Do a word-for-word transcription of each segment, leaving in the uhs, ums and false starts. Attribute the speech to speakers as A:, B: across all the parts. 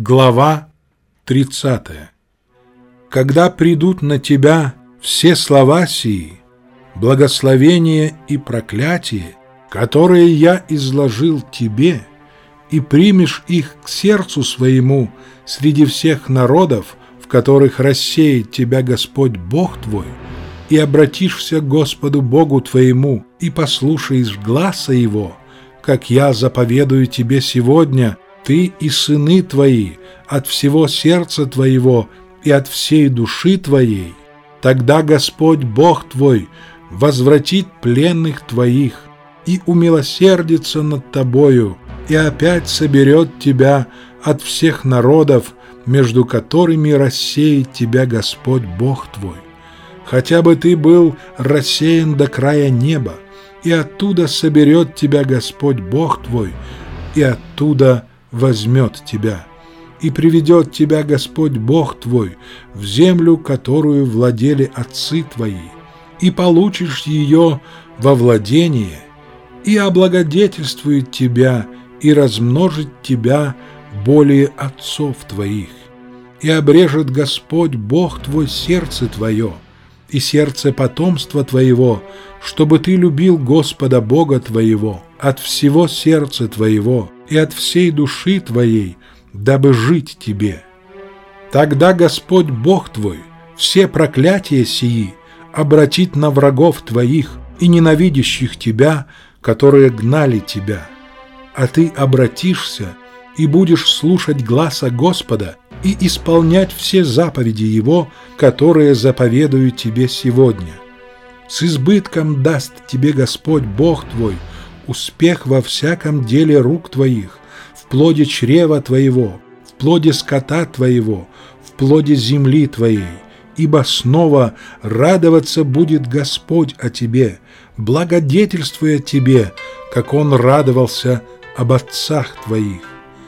A: Глава тридцатая. Когда придут на тебя все слова сии, благословение и проклятие, которые я изложил тебе, и примешь их к сердцу своему среди всех народов, в которых рассеет тебя Господь Бог твой, и обратишься к Господу Богу твоему, и послушаешь гласа Его, как я заповедую тебе сегодня, ты и сыны твои, от всего сердца твоего и от всей души твоей, тогда Господь Бог твой возвратит пленных твоих и умилосердится над тобою, и опять соберет тебя от всех народов, между которыми рассеет тебя Господь Бог твой. Хотя бы ты был рассеян до края неба, и оттуда соберет тебя Господь Бог твой, и оттуда возьмет тебя, и приведет тебя Господь Бог твой в землю, которую владели отцы твои, и получишь ее во владение, и облагодетельствует тебя, и размножит тебя более отцов твоих, и обрежет Господь Бог твой сердце твое и сердце потомства твоего, чтобы ты любил Господа Бога твоего от всего сердца твоего и от всей души твоей, дабы жить тебе. Тогда Господь Бог твой все проклятия сии обратит на врагов твоих и ненавидящих тебя, которые гнали тебя, а ты обратишься и будешь слушать гласа Господа и исполнять все заповеди Его, которые заповедую тебе сегодня. С избытком даст тебе Господь Бог твой успех во всяком деле рук твоих, в плоде чрева твоего, в плоде скота твоего, в плоде земли твоей, ибо снова радоваться будет Господь о тебе, благодетельствуя тебе, как Он радовался об отцах твоих.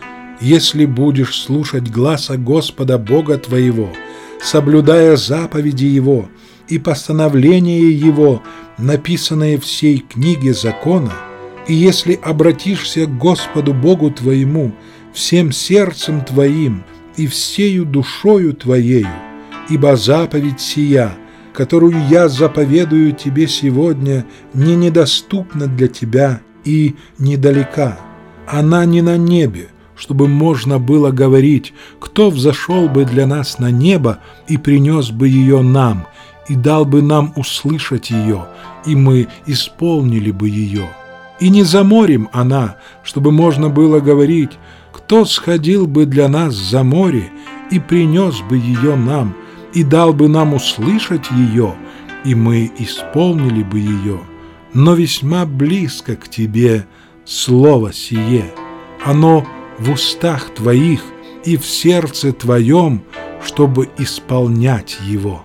A: Если будешь слушать гласа Господа Бога твоего, соблюдая заповеди Его и постановления Его, написанные в сей книге закона, и если обратишься к Господу Богу твоему всем сердцем твоим и всею душою твоею, ибо заповедь сия, которую я заповедую тебе сегодня, не недоступна для тебя и недалека. Она не на небе, чтобы можно было говорить, кто взошел бы для нас на небо и принес бы ее нам, и дал бы нам услышать ее, и мы исполнили бы ее. И не за морем она, чтобы можно было говорить, кто сходил бы для нас за море и принес бы ее нам, и дал бы нам услышать ее, и мы исполнили бы ее. Но весьма близко к тебе слово сие, оно в устах твоих и в сердце твоем, чтобы исполнять его.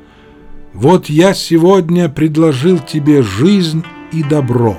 A: Вот я сегодня предложил тебе жизнь и добро,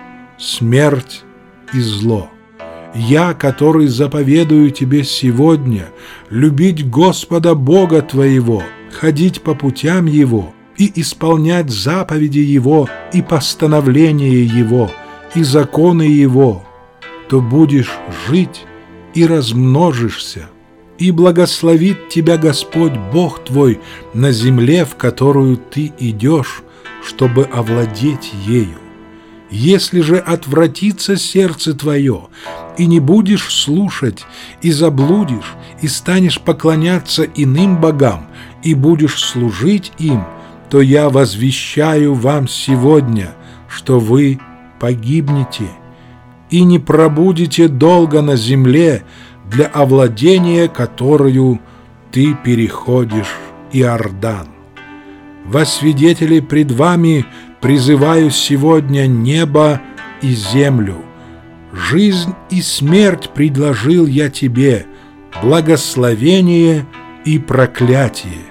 A: смерть и зло. Я, который заповедую тебе сегодня любить Господа Бога твоего, ходить по путям Его и исполнять заповеди Его и постановления Его и законы Его, то будешь жить и размножишься, и благословит тебя Господь Бог твой на земле, в которую ты идешь, чтобы овладеть ею. Если же отвратится сердце твое, и не будешь слушать, и заблудишь, и станешь поклоняться иным богам, и будешь служить им, то я возвещаю вам сегодня, что вы погибнете, и не пробудете долго на земле для овладения, которую ты переходишь Иордан. Во свидетели пред вами призываю сегодня небо и землю. Жизнь и смерть предложил я тебе, благословение и проклятие.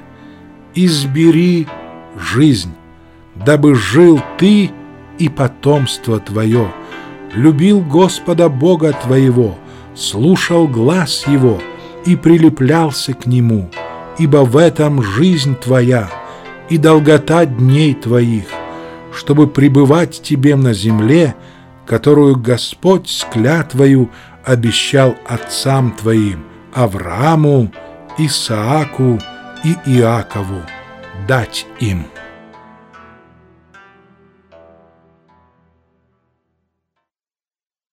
A: Избери жизнь, дабы жил ты и потомство твое, любил Господа Бога твоего, слушал глас Его и прилеплялся к Нему, ибо в этом жизнь твоя и долгота дней твоих, чтобы пребывать тебе на земле, которую Господь с клятвою обещал отцам твоим, Аврааму, Исааку и Иакову, дать им».